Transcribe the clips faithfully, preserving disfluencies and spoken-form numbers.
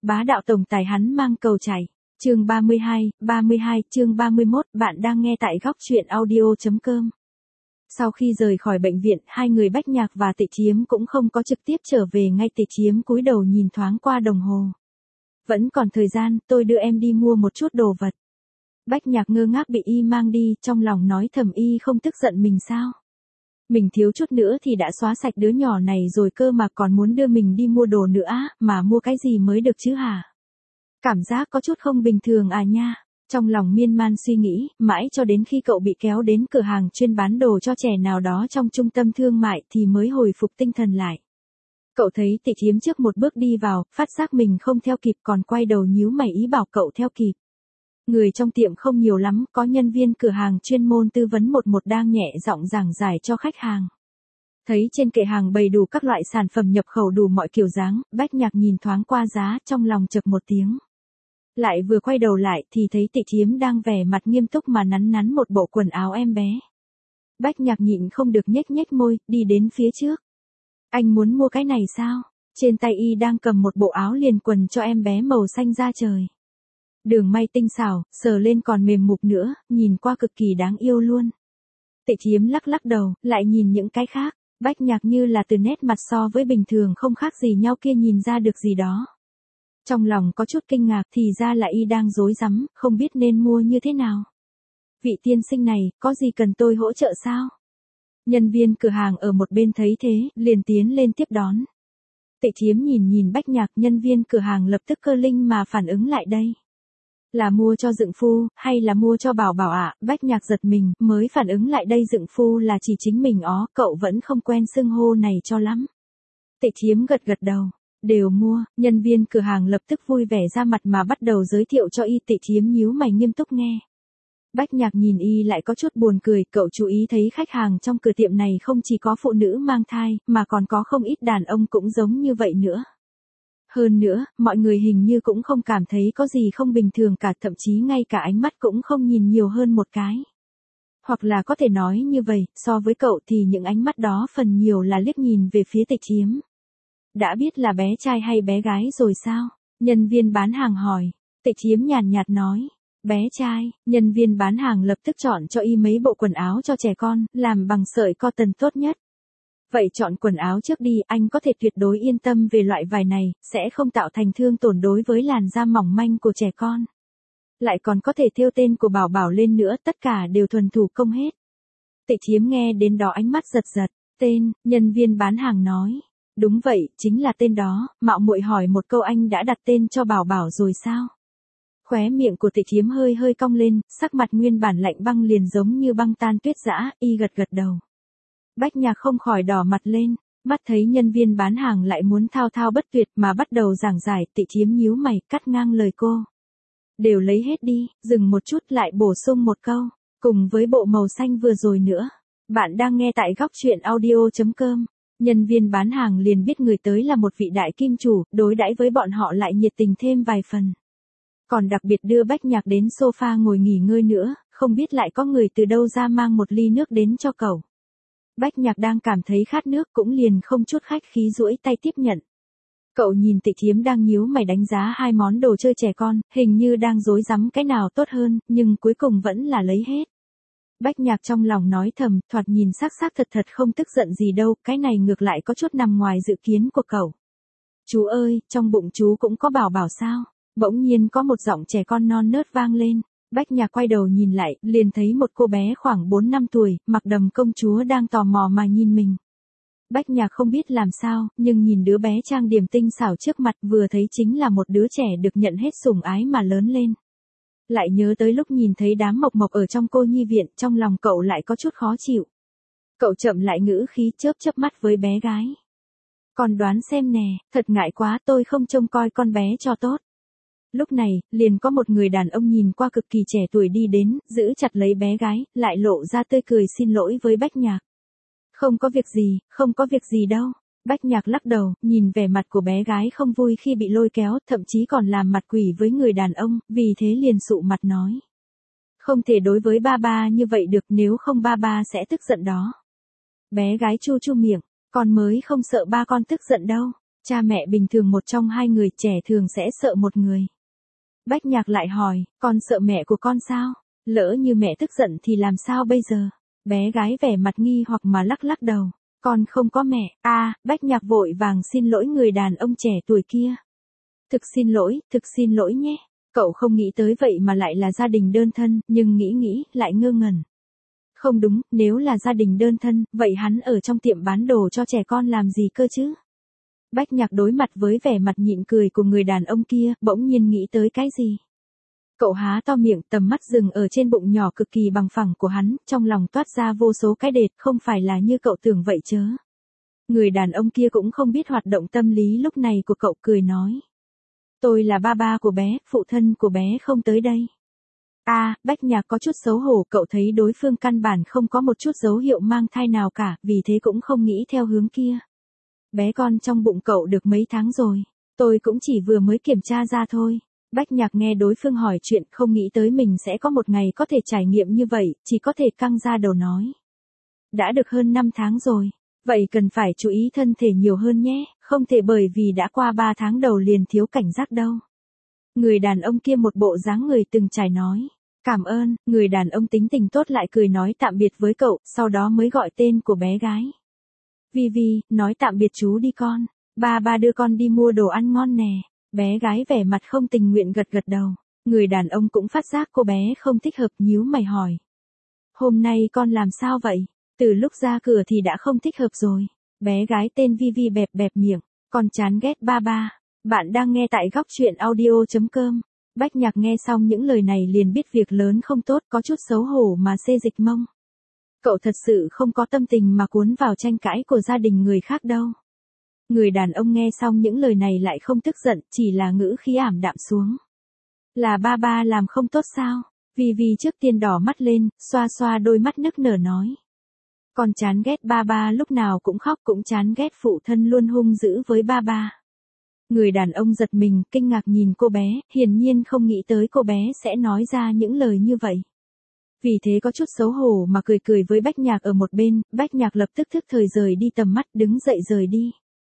bá đạo tổng tài hắn mang cầu chảy. Chương ba mươi hai, ba mươi hai, chương ba mươi mốt, bạn đang nghe tại góc truyện audio.com. Sau khi rời khỏi bệnh viện, hai người Bách Nhạc và Tịch Chiếm cũng không có trực tiếp trở về ngay. Tịch Chiếm cúi đầu nhìn thoáng qua đồng hồ. Vẫn còn thời gian, tôi đưa em đi mua một chút đồ vật. Bách Nhạc ngơ ngác bị y mang đi, trong lòng nói thầm y không tức giận mình sao? Mình thiếu chút nữa thì đã xóa sạch đứa nhỏ này rồi cơ mà còn muốn đưa mình đi mua đồ nữa, mà mua cái gì mới được chứ hả? Cảm giác có chút không bình thường à nha. Trong lòng miên man suy nghĩ, mãi cho đến khi cậu bị kéo đến cửa hàng chuyên bán đồ cho trẻ nào đó trong trung tâm thương mại thì mới hồi phục tinh thần lại. Cậu thấy Tịch Chiếm trước một bước đi vào, phát giác mình không theo kịp còn quay đầu nhíu mày ý bảo cậu theo kịp. Người trong tiệm không nhiều lắm, có nhân viên cửa hàng chuyên môn tư vấn một một đang nhẹ giọng giảng giải cho khách hàng. Thấy trên kệ hàng bày đủ các loại sản phẩm nhập khẩu đủ mọi kiểu dáng, Bách Nhạc nhìn thoáng qua giá, trong lòng chực một tiếng. Lại vừa quay đầu lại thì thấy Tịch Chiếm đang vẻ mặt nghiêm túc mà nắn nắn một bộ quần áo em bé. Bách Nhạc nhịn không được nhếch nhếch môi, đi đến phía trước. Anh muốn mua cái này sao? Trên tay y đang cầm một bộ áo liền quần cho em bé màu xanh da trời. Đường may tinh xảo, sờ lên còn mềm mục nữa, nhìn qua cực kỳ đáng yêu luôn. Tịch Chiếm lắc lắc đầu, lại nhìn những cái khác. Bách Nhạc như là từ nét mặt so với bình thường không khác gì nhau kia nhìn ra được gì đó. Trong lòng có chút kinh ngạc thì ra là y đang rối rắm, không biết nên mua như thế nào. Vị tiên sinh này, có gì cần tôi hỗ trợ sao? Nhân viên cửa hàng ở một bên thấy thế, liền tiến lên tiếp đón. Tịch Chiếm nhìn nhìn Bách Nhạc, nhân viên cửa hàng lập tức cơ linh mà phản ứng lại đây. Là mua cho Dượng Phu, hay là mua cho Bảo Bảo ạ? À? Bách Nhạc giật mình, mới phản ứng lại đây Dượng Phu là chỉ chính mình ó, cậu vẫn không quen xưng hô này cho lắm. Tịch Chiếm gật gật đầu. Đều mua, nhân viên cửa hàng lập tức vui vẻ ra mặt mà bắt đầu giới thiệu cho y. Tịch Chiếm nhíu mày nghiêm túc nghe. Bách Nhạc nhìn y lại có chút buồn cười, cậu chú ý thấy khách hàng trong cửa tiệm này không chỉ có phụ nữ mang thai, mà còn có không ít đàn ông cũng giống như vậy nữa. Hơn nữa, mọi người hình như cũng không cảm thấy có gì không bình thường cả, thậm chí ngay cả ánh mắt cũng không nhìn nhiều hơn một cái. Hoặc là có thể nói như vậy, so với cậu thì những ánh mắt đó phần nhiều là liếc nhìn về phía Tịch Chiếm. Đã biết là bé trai hay bé gái rồi sao? Nhân viên bán hàng hỏi. Tịch Chiếm nhàn nhạt nói. Bé trai, nhân viên bán hàng lập tức chọn cho y mấy bộ quần áo cho trẻ con, làm bằng sợi cotton tốt nhất. Vậy chọn quần áo trước đi, anh có thể tuyệt đối yên tâm về loại vải này, sẽ không tạo thành thương tổn đối với làn da mỏng manh của trẻ con. Lại còn có thể thêu tên của Bảo Bảo lên nữa, tất cả đều thuần thủ công hết. Tịch Chiếm nghe đến đó ánh mắt giật giật. Tên, nhân viên bán hàng nói. Đúng vậy, chính là tên đó, mạo muội hỏi một câu, anh đã đặt tên cho Bảo Bảo rồi sao? Khóe miệng của Tịch Chiếm hơi hơi cong lên, sắc mặt nguyên bản lạnh băng liền giống như băng tan tuyết dã, y gật gật đầu. Bách Nhạc không khỏi đỏ mặt lên, mắt thấy nhân viên bán hàng lại muốn thao thao bất tuyệt mà bắt đầu giảng giải. Tịch Chiếm nhíu mày, cắt ngang lời cô. Đều lấy hết đi, dừng một chút lại bổ sung một câu, cùng với bộ màu xanh vừa rồi nữa. Bạn đang nghe tại góc truyện audio.com. Nhân viên bán hàng liền biết người tới là một vị đại kim chủ, đối đãi với bọn họ lại nhiệt tình thêm vài phần. Còn đặc biệt đưa Bách Nhạc đến sofa ngồi nghỉ ngơi nữa, không biết lại có người từ đâu ra mang một ly nước đến cho cậu. Bách Nhạc đang cảm thấy khát nước cũng liền không chút khách khí duỗi tay tiếp nhận. Cậu nhìn Tịch Chiếm đang nhíu mày đánh giá hai món đồ chơi trẻ con, hình như đang rối rắm cái nào tốt hơn, nhưng cuối cùng vẫn là lấy hết. Bách Nhạc trong lòng nói thầm, thoạt nhìn sắc sắc thật thật không tức giận gì đâu, cái này ngược lại có chút nằm ngoài dự kiến của cậu. Chú ơi, trong bụng chú cũng có Bảo Bảo sao? Bỗng nhiên có một giọng trẻ con non nớt vang lên. Bách Nhạc quay đầu nhìn lại, liền thấy một cô bé khoảng bốn năm tuổi, mặc đầm công chúa đang tò mò mà nhìn mình. Bách Nhạc không biết làm sao, nhưng nhìn đứa bé trang điểm tinh xảo trước mặt vừa thấy chính là một đứa trẻ được nhận hết sủng ái mà lớn lên. Lại nhớ tới lúc nhìn thấy đám mộc mộc ở trong cô nhi viện, trong lòng cậu lại có chút khó chịu. Cậu chậm lại ngữ khí, chớp chớp mắt với bé gái. Còn đoán xem nè, thật ngại quá, tôi không trông coi con bé cho tốt. Lúc này, liền có một người đàn ông nhìn qua cực kỳ trẻ tuổi đi đến, giữ chặt lấy bé gái, lại lộ ra tươi cười xin lỗi với Bách Nhạc. Không có việc gì, không có việc gì đâu. Bách Nhạc lắc đầu, nhìn vẻ mặt của bé gái không vui khi bị lôi kéo, thậm chí còn làm mặt quỷ với người đàn ông, vì thế liền sụ mặt nói. Không thể đối với ba ba như vậy được, nếu không ba ba sẽ tức giận đó. Bé gái chu chu miệng, con mới không sợ ba con tức giận đâu. Cha mẹ bình thường một trong hai người, trẻ thường sẽ sợ một người. Bách Nhạc lại hỏi, con sợ mẹ của con sao? Lỡ như mẹ tức giận thì làm sao bây giờ? Bé gái vẻ mặt nghi hoặc mà lắc lắc đầu. Con không có mẹ. À, Bách Nhạc vội vàng xin lỗi người đàn ông trẻ tuổi kia. Thực xin lỗi, thực xin lỗi nhé. Cậu không nghĩ tới vậy mà lại là gia đình đơn thân, nhưng nghĩ nghĩ, lại ngơ ngẩn. Không đúng, nếu là gia đình đơn thân, vậy hắn ở trong tiệm bán đồ cho trẻ con làm gì cơ chứ? Bách Nhạc đối mặt với vẻ mặt nhịn cười của người đàn ông kia, bỗng nhiên nghĩ tới cái gì? Cậu há to miệng, tầm mắt dừng ở trên bụng nhỏ cực kỳ bằng phẳng của hắn, trong lòng toát ra vô số cái đệt, không phải là như cậu tưởng vậy chớ. Người đàn ông kia cũng không biết hoạt động tâm lý lúc này của cậu, cười nói. Tôi là ba ba của bé, phụ thân của bé không tới đây. À, Bách Nhạc có chút xấu hổ, cậu thấy đối phương căn bản không có một chút dấu hiệu mang thai nào cả, vì thế cũng không nghĩ theo hướng kia. Bé con trong bụng cậu được mấy tháng rồi? Tôi cũng chỉ vừa mới kiểm tra ra thôi. Bách Nhạc nghe đối phương hỏi chuyện, không nghĩ tới mình sẽ có một ngày có thể trải nghiệm như vậy, chỉ có thể căng ra đầu nói. Đã được hơn năm tháng rồi. Vậy cần phải chú ý thân thể nhiều hơn nhé, không thể bởi vì đã qua ba tháng đầu liền thiếu cảnh giác đâu. Người đàn ông kia một bộ dáng người từng trải nói. Cảm ơn, người đàn ông tính tình tốt lại cười nói tạm biệt với cậu, sau đó mới gọi tên của bé gái. Vi Vi, nói tạm biệt chú đi con. Ba ba đưa con đi mua đồ ăn ngon nè. Bé gái vẻ mặt không tình nguyện gật gật đầu. Người đàn ông cũng phát giác cô bé không thích hợp, nhíu mày hỏi. Hôm nay con làm sao vậy? Từ lúc ra cửa thì đã không thích hợp rồi. Bé gái tên Vi Vi bẹp bẹp miệng. Con chán ghét ba ba. Bạn đang nghe tại góc truyện audio chấm com. Bách Nhạc nghe xong những lời này liền biết việc lớn không tốt, có chút xấu hổ mà xê dịch mông. Cậu thật sự không có tâm tình mà cuốn vào tranh cãi của gia đình người khác đâu. Người đàn ông nghe xong những lời này lại không tức giận, chỉ là ngữ khí ảm đạm xuống. Là ba ba làm không tốt sao? Vi Vi trước tiên đỏ mắt lên, xoa xoa đôi mắt nức nở nói. Con chán ghét ba ba lúc nào cũng khóc, cũng chán ghét phụ thân luôn hung dữ với ba ba. Người đàn ông giật mình, kinh ngạc nhìn cô bé, hiển nhiên không nghĩ tới cô bé sẽ nói ra những lời như vậy. Vì thế có chút xấu hổ mà cười cười với Bách Nhạc ở một bên, Bách Nhạc lập tức thức thời rời đi tầm mắt, đứng dậy rời đi.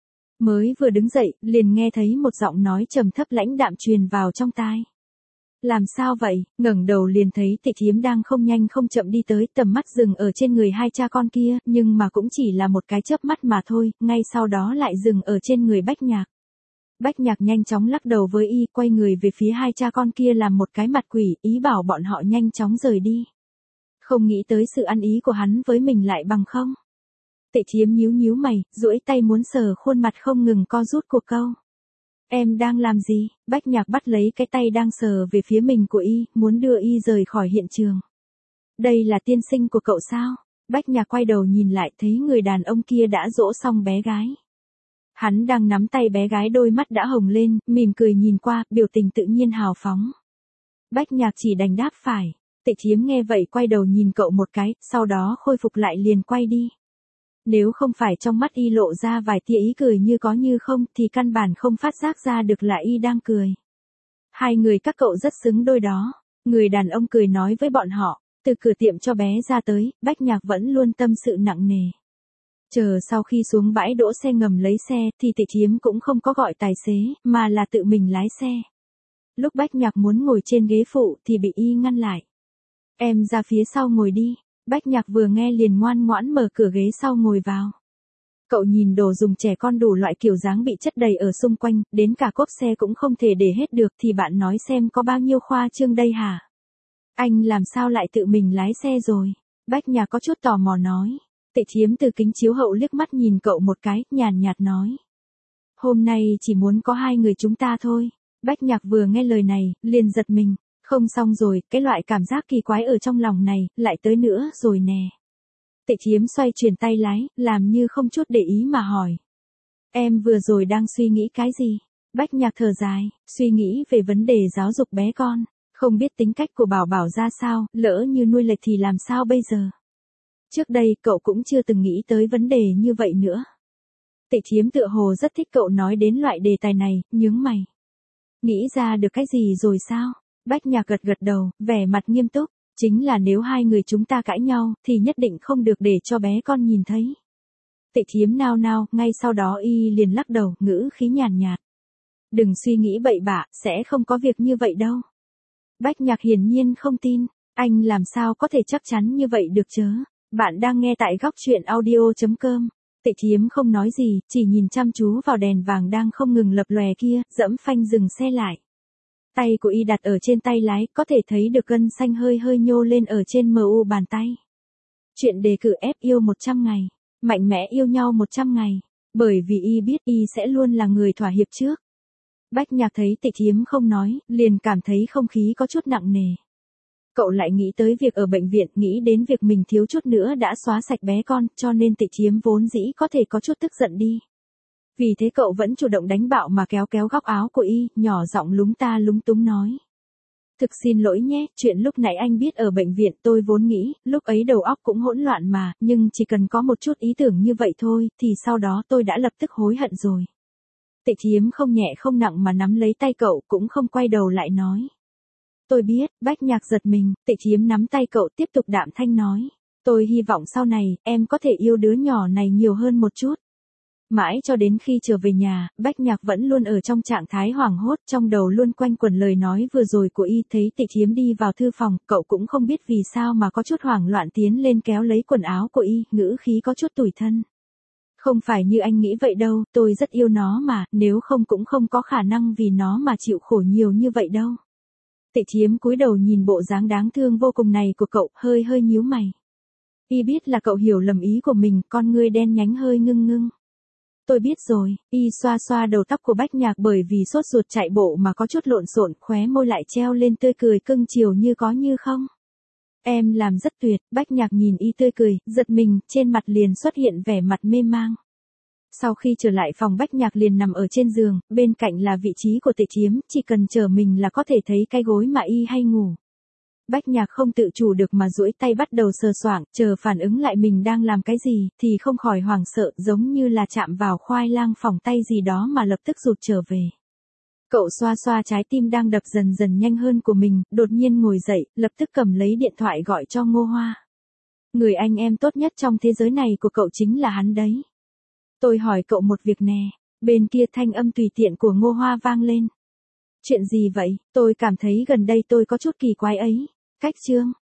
Mới vừa đứng dậy, liền nghe thấy một giọng nói trầm thấp lãnh đạm truyền vào trong tai. Làm sao vậy? Ngẩng đầu liền thấy Tịch Thiếm đang không nhanh không chậm đi tới, tầm mắt dừng ở trên người hai cha con kia, nhưng mà cũng chỉ là một cái chớp mắt mà thôi, ngay sau đó lại dừng ở trên người Bách Nhạc. Bách Nhạc nhanh chóng lắc đầu với y, quay người về phía hai cha con kia làm một cái mặt quỷ, ý bảo bọn họ nhanh chóng rời đi. Không nghĩ tới sự ăn ý của hắn với mình lại bằng không. Tịch Thiếm nhíu nhíu mày, duỗi tay muốn sờ khuôn mặt không ngừng co rút của câu. Em đang làm gì? Bách Nhạc bắt lấy cái tay đang sờ về phía mình của y, muốn đưa y rời khỏi hiện trường. Đây là tiên sinh của cậu sao? Bách Nhạc quay đầu nhìn lại thấy người đàn ông kia đã dỗ xong bé gái. Hắn đang nắm tay bé gái, đôi mắt đã hồng lên, mỉm cười nhìn qua, biểu tình tự nhiên hào phóng. Bách Nhạc chỉ đành đáp phải. Tịch Thiếm nghe vậy quay đầu nhìn cậu một cái, sau đó khôi phục lại liền quay đi. Nếu không phải trong mắt y lộ ra vài tia ý cười như có như không thì căn bản không phát giác ra được là y đang cười. Hai người các cậu rất xứng đôi đó. Người đàn ông cười nói với bọn họ, từ cửa tiệm cho bé ra tới, Bách Nhạc vẫn luôn tâm sự nặng nề. Chờ sau khi xuống bãi đỗ xe ngầm lấy xe thì Tịch Thiếm cũng không có gọi tài xế, mà là tự mình lái xe. Lúc Bách Nhạc muốn ngồi trên ghế phụ thì bị y ngăn lại. Em ra phía sau ngồi đi. Bách Nhạc vừa nghe liền ngoan ngoãn mở cửa ghế sau ngồi vào. Cậu nhìn đồ dùng trẻ con đủ loại kiểu dáng bị chất đầy ở xung quanh, đến cả cốp xe cũng không thể để hết được, thì bạn nói xem có bao nhiêu khoa trương đây hả? Anh làm sao lại tự mình lái xe rồi? Bách Nhạc có chút tò mò nói. Tịch Thiếm từ kính chiếu hậu liếc mắt nhìn cậu một cái, nhàn nhạt nói. Hôm nay chỉ muốn có hai người chúng ta thôi. Bách Nhạc vừa nghe lời này, liền giật mình. Không xong rồi, cái loại cảm giác kỳ quái ở trong lòng này, lại tới nữa rồi nè. Tịch Thiếm xoay chuyển tay lái, làm như không chút để ý mà hỏi. Em vừa rồi đang suy nghĩ cái gì? Bách Nhạc thở dài, suy nghĩ về vấn đề giáo dục bé con. Không biết tính cách của Bảo Bảo ra sao, lỡ như nuôi lệch thì làm sao bây giờ? Trước đây cậu cũng chưa từng nghĩ tới vấn đề như vậy nữa. Tịch Thiếm tựa hồ rất thích cậu nói đến loại đề tài này, nhướng mày. Nghĩ ra được cái gì rồi sao? Bách Nhạc gật gật đầu, vẻ mặt nghiêm túc. Chính là nếu hai người chúng ta cãi nhau, thì nhất định không được để cho bé con nhìn thấy. Tịch Thiếm nao nao, ngay sau đó y liền lắc đầu, ngữ khí nhàn nhạt. Đừng suy nghĩ bậy bạ, sẽ không có việc như vậy đâu. Bách Nhạc hiển nhiên không tin, anh làm sao có thể chắc chắn như vậy được chớ. Bạn đang nghe tại góc truyện audio.com. Tịch Thiếm không nói gì, chỉ nhìn chăm chú vào đèn vàng đang không ngừng lập lòe kia, dẫm phanh dừng xe lại. Tay của y đặt ở trên tay lái, có thể thấy được gân xanh hơi hơi nhô lên ở trên mờ u bàn tay. Chuyện đề cử ép yêu một trăm ngày, mạnh mẽ yêu nhau một trăm ngày, bởi vì y biết y sẽ luôn là người thỏa hiệp trước. Bách Nhạc thấy Tịch Thiếm không nói, liền cảm thấy không khí có chút nặng nề. Cậu lại nghĩ tới việc ở bệnh viện, nghĩ đến việc mình thiếu chút nữa đã xóa sạch bé con, cho nên Tịch Thiếm vốn dĩ có thể có chút tức giận đi. Vì thế cậu vẫn chủ động đánh bạo mà kéo kéo góc áo của y, nhỏ giọng lúng ta lúng túng nói. Thực xin lỗi nhé, chuyện lúc nãy anh biết ở bệnh viện, tôi vốn nghĩ, lúc ấy đầu óc cũng hỗn loạn mà, nhưng chỉ cần có một chút ý tưởng như vậy thôi, thì sau đó tôi đã lập tức hối hận rồi. Tịch Thiếm không nhẹ không nặng mà nắm lấy tay cậu, cũng không quay đầu lại nói. Tôi biết. Bách Nhạc giật mình, Tịch Thiếm nắm tay cậu tiếp tục đạm thanh nói. Tôi hy vọng sau này, em có thể yêu đứa nhỏ này nhiều hơn một chút. Mãi cho đến khi trở về nhà, Bách Nhạc vẫn luôn ở trong trạng thái hoảng hốt, trong đầu luôn quanh quẩn lời nói vừa rồi của y. Thấy Tịch Thiếm đi vào thư phòng, cậu cũng không biết vì sao mà có chút hoảng loạn tiến lên kéo lấy quần áo của y, ngữ khí có chút tủi thân. Không phải như anh nghĩ vậy đâu, tôi rất yêu nó mà, nếu không cũng không có khả năng vì nó mà chịu khổ nhiều như vậy đâu. Tịch Thiếm cúi đầu nhìn bộ dáng đáng thương vô cùng này của cậu, hơi hơi nhíu mày. Y biết là cậu hiểu lầm ý của mình, con ngươi đen nhánh hơi ngưng ngưng. Tôi biết rồi. Y xoa xoa đầu tóc của Bách Nhạc, bởi vì sốt ruột chạy bộ mà có chút lộn xộn, khóe môi lại treo lên tươi cười cưng chiều như có như không. Em làm rất tuyệt. Bách Nhạc nhìn y tươi cười, giật mình, trên mặt liền xuất hiện vẻ mặt mê mang. Sau khi trở lại phòng, Bách Nhạc liền nằm ở trên giường, bên cạnh là vị trí của Tịch Thiếm, chỉ cần chờ mình là có thể thấy cái gối mà y hay ngủ. Bách Nhạc không tự chủ được mà duỗi tay bắt đầu sờ soạng, chờ phản ứng lại mình đang làm cái gì, thì không khỏi hoảng sợ, giống như là chạm vào khoai lang phỏng tay gì đó mà lập tức rụt trở về. Cậu xoa xoa trái tim đang đập dần dần nhanh hơn của mình, đột nhiên ngồi dậy, lập tức cầm lấy điện thoại gọi cho Ngô Hoa. Người anh em tốt nhất trong thế giới này của cậu chính là hắn đấy. Tôi hỏi cậu một việc nè. Bên kia thanh âm tùy tiện của Ngô Hoa vang lên. Chuyện gì vậy? Tôi cảm thấy gần đây tôi có chút kỳ quái ấy. Cách Trương,